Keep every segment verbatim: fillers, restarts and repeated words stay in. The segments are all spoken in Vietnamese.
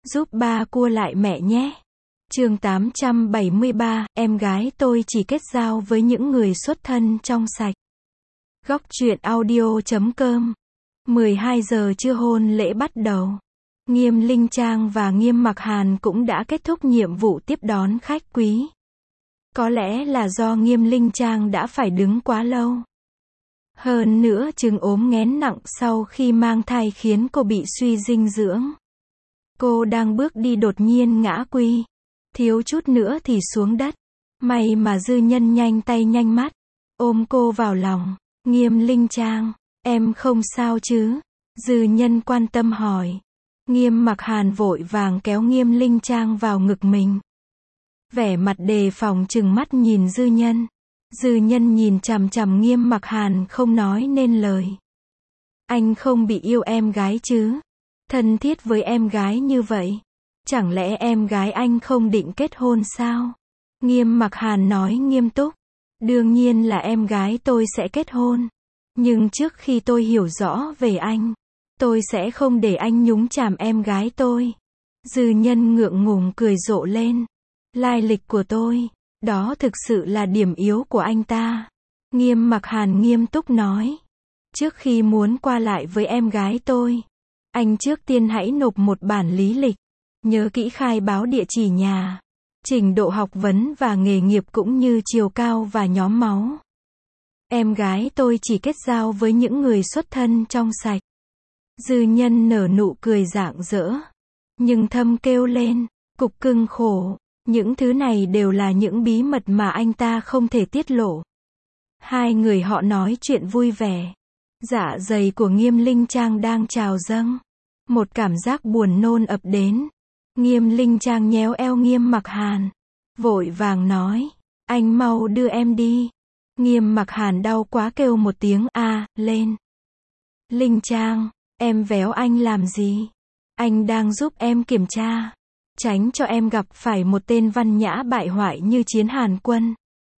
Giúp ba cua lại mẹ nhé. Chương tám trăm bảy mươi ba, em gái tôi chỉ kết giao với những người xuất thân trong sạch. Góc truyện audio chấm com. mười hai giờ trưa hôn lễ bắt đầu. Nghiêm Linh Trang và Nghiêm Mặc Hàn cũng đã kết thúc nhiệm vụ tiếp đón khách quý. Có lẽ là do Nghiêm Linh Trang đã phải đứng quá lâu. Hơn nữa chứng ốm nghén nặng sau khi mang thai khiến cô bị suy dinh dưỡng. Cô đang bước đi đột nhiên ngã quỵ. Thiếu chút nữa thì xuống đất. May mà Dư Nhân nhanh tay nhanh mắt. Ôm cô vào lòng. Nghiêm Linh Trang, em không sao chứ? Dư Nhân quan tâm hỏi. Nghiêm Mặc Hàn vội vàng kéo Nghiêm Linh Trang vào ngực mình. Vẻ mặt đề phòng trừng mắt nhìn Dư Nhân. Dư Nhân nhìn chằm chằm Nghiêm Mặc Hàn không nói nên lời. Anh không bị yêu em gái chứ? Thân thiết với em gái như vậy. Chẳng lẽ em gái anh không định kết hôn sao? Nghiêm Mặc Hàn nói nghiêm túc. Đương nhiên là em gái tôi sẽ kết hôn. Nhưng trước khi tôi hiểu rõ về anh, tôi sẽ không để anh nhúng chàm em gái tôi. Dư Nhân ngượng ngùng cười rộ lên. Lai lịch của tôi, đó thực sự là điểm yếu của anh ta. Nghiêm Mặc Hàn nghiêm túc nói. Trước khi muốn qua lại với em gái tôi, anh trước tiên hãy nộp một bản lý lịch. Nhớ kỹ khai báo địa chỉ nhà, trình độ học vấn và nghề nghiệp cũng như chiều cao và nhóm máu. Em gái tôi chỉ kết giao với những người xuất thân trong sạch. Dư Nhân nở nụ cười rạng rỡ. Nhưng thầm kêu lên, cục cưng khổ. Những thứ này đều là những bí mật mà anh ta không thể tiết lộ. Hai người họ nói chuyện vui vẻ. Dạ dày của Nghiêm Linh Trang đang trào dâng. Một cảm giác buồn nôn ập đến. Nghiêm Linh Trang nhéo eo Nghiêm Mặc Hàn. Vội vàng nói. Anh mau đưa em đi. Nghiêm Mặc Hàn đau quá kêu một tiếng a lên. Linh Trang, em véo anh làm gì? Anh đang giúp em kiểm tra. Tránh cho em gặp phải một tên văn nhã bại hoại như Chiến Hàn Quân.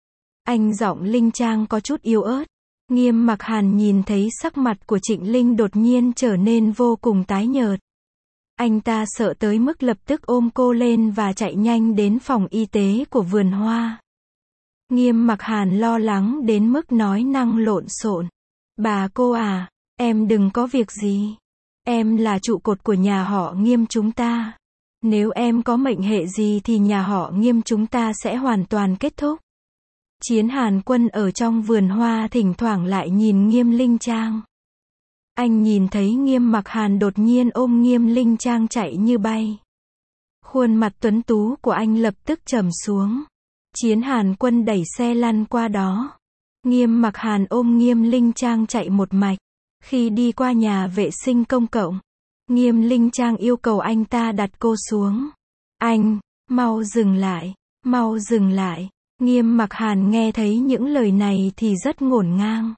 Anh giọng Linh Trang có chút yếu ớt. Nghiêm Mặc Hàn nhìn thấy sắc mặt của Trịnh Linh đột nhiên trở nên vô cùng tái nhợt. Anh ta sợ tới mức lập tức ôm cô lên và chạy nhanh đến phòng y tế của vườn hoa. Nghiêm Mặc Hàn lo lắng đến mức nói năng lộn xộn. Bà cô à, em đừng có việc gì. Em là trụ cột của nhà họ Nghiêm chúng ta. Nếu em có mệnh hệ gì thì nhà họ Nghiêm chúng ta sẽ hoàn toàn kết thúc. Chiến Hàn Quân ở trong vườn hoa thỉnh thoảng lại nhìn Nghiêm Linh Trang. Anh nhìn thấy Nghiêm Mặc Hàn đột nhiên ôm Nghiêm Linh Trang chạy như bay. Khuôn mặt tuấn tú của anh lập tức trầm xuống. Chiến Hàn Quân đẩy xe lăn qua đó. Nghiêm Mặc Hàn ôm Nghiêm Linh Trang chạy một mạch. Khi đi qua nhà vệ sinh công cộng, Nghiêm Linh Trang yêu cầu anh ta đặt cô xuống. Anh, mau dừng lại, mau dừng lại. Nghiêm Mặc Hàn nghe thấy những lời này thì rất ngổn ngang.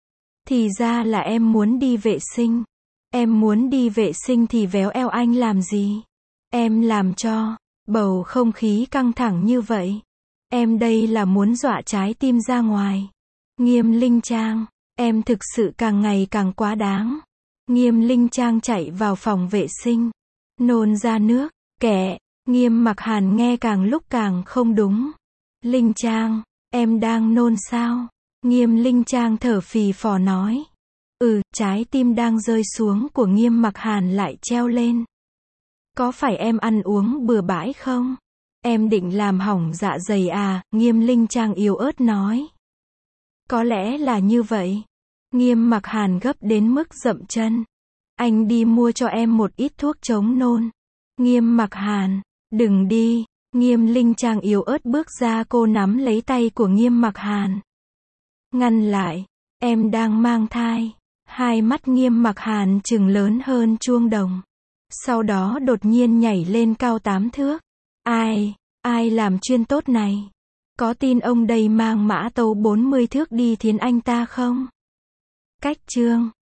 Thì ra là em muốn đi vệ sinh. Em muốn đi vệ sinh thì véo eo anh làm gì? Em làm cho bầu không khí căng thẳng như vậy. Em đây là muốn dọa trái tim ra ngoài. Nghiêm Linh Trang, em thực sự càng ngày càng quá đáng. Nghiêm Linh Trang chạy vào phòng vệ sinh. Nôn ra nước, kệ. Nghiêm Mặc Hàn nghe càng lúc càng không đúng. Linh Trang, em đang nôn sao? Nghiêm Linh Trang thở phì phò nói. Ừ, trái tim đang rơi xuống của Nghiêm Mặc Hàn lại treo lên. Có phải em ăn uống bừa bãi không? Em định làm hỏng dạ dày à? Nghiêm Linh Trang yếu ớt nói. Có lẽ là như vậy. Nghiêm Mặc Hàn gấp đến mức dậm chân. Anh đi mua cho em một ít thuốc chống nôn. Nghiêm Mặc Hàn, đừng đi. Nghiêm Linh Trang yếu ớt bước ra, cô nắm lấy tay của Nghiêm Mặc Hàn. Ngăn lại, em đang mang thai. Hai mắt Nghiêm Mặc Hàn trừng lớn hơn chuông đồng. Sau đó đột nhiên nhảy lên cao tám thước. Ai, ai làm chuyên tốt này? Có tin ông đây mang mã tấu bốn mươi thước đi thiến anh ta không? Cách chương